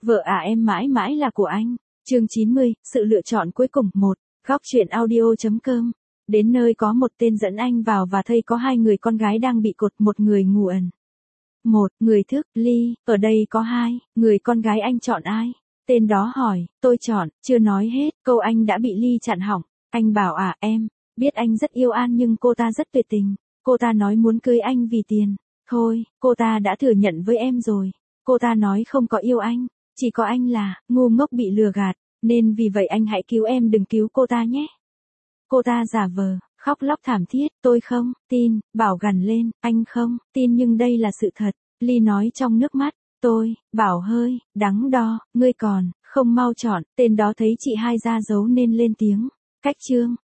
Vợ à em mãi mãi là của anh. Chương 90, sự lựa chọn cuối cùng 1. Góc truyện audio.com. Đến nơi có một tên dẫn anh vào và thấy có hai người con gái đang bị cột, một người ngủ ẩn. Một người thức, Ly, ở đây có hai, người con gái anh chọn ai? Tên đó hỏi, tôi chọn, chưa nói hết, câu anh đã bị Ly chặn hỏng. Anh bảo em, biết anh rất yêu An nhưng cô ta rất tuyệt tình. Cô ta nói muốn cưới anh vì tiền. Thôi, cô ta đã thừa nhận với em rồi. Cô ta nói không có yêu anh, chỉ có anh là ngu ngốc bị lừa gạt, nên vì vậy anh hãy cứu em, đừng cứu cô ta nhé. Cô ta giả vờ, khóc lóc thảm thiết, tôi không tin, bảo gằn lên, anh không tin nhưng đây là sự thật. Ly nói trong nước mắt, tôi, bảo hơi, đắn đo, ngươi còn không mau chọn. Tên đó thấy chị hai ra dấu nên lên tiếng, cách chương,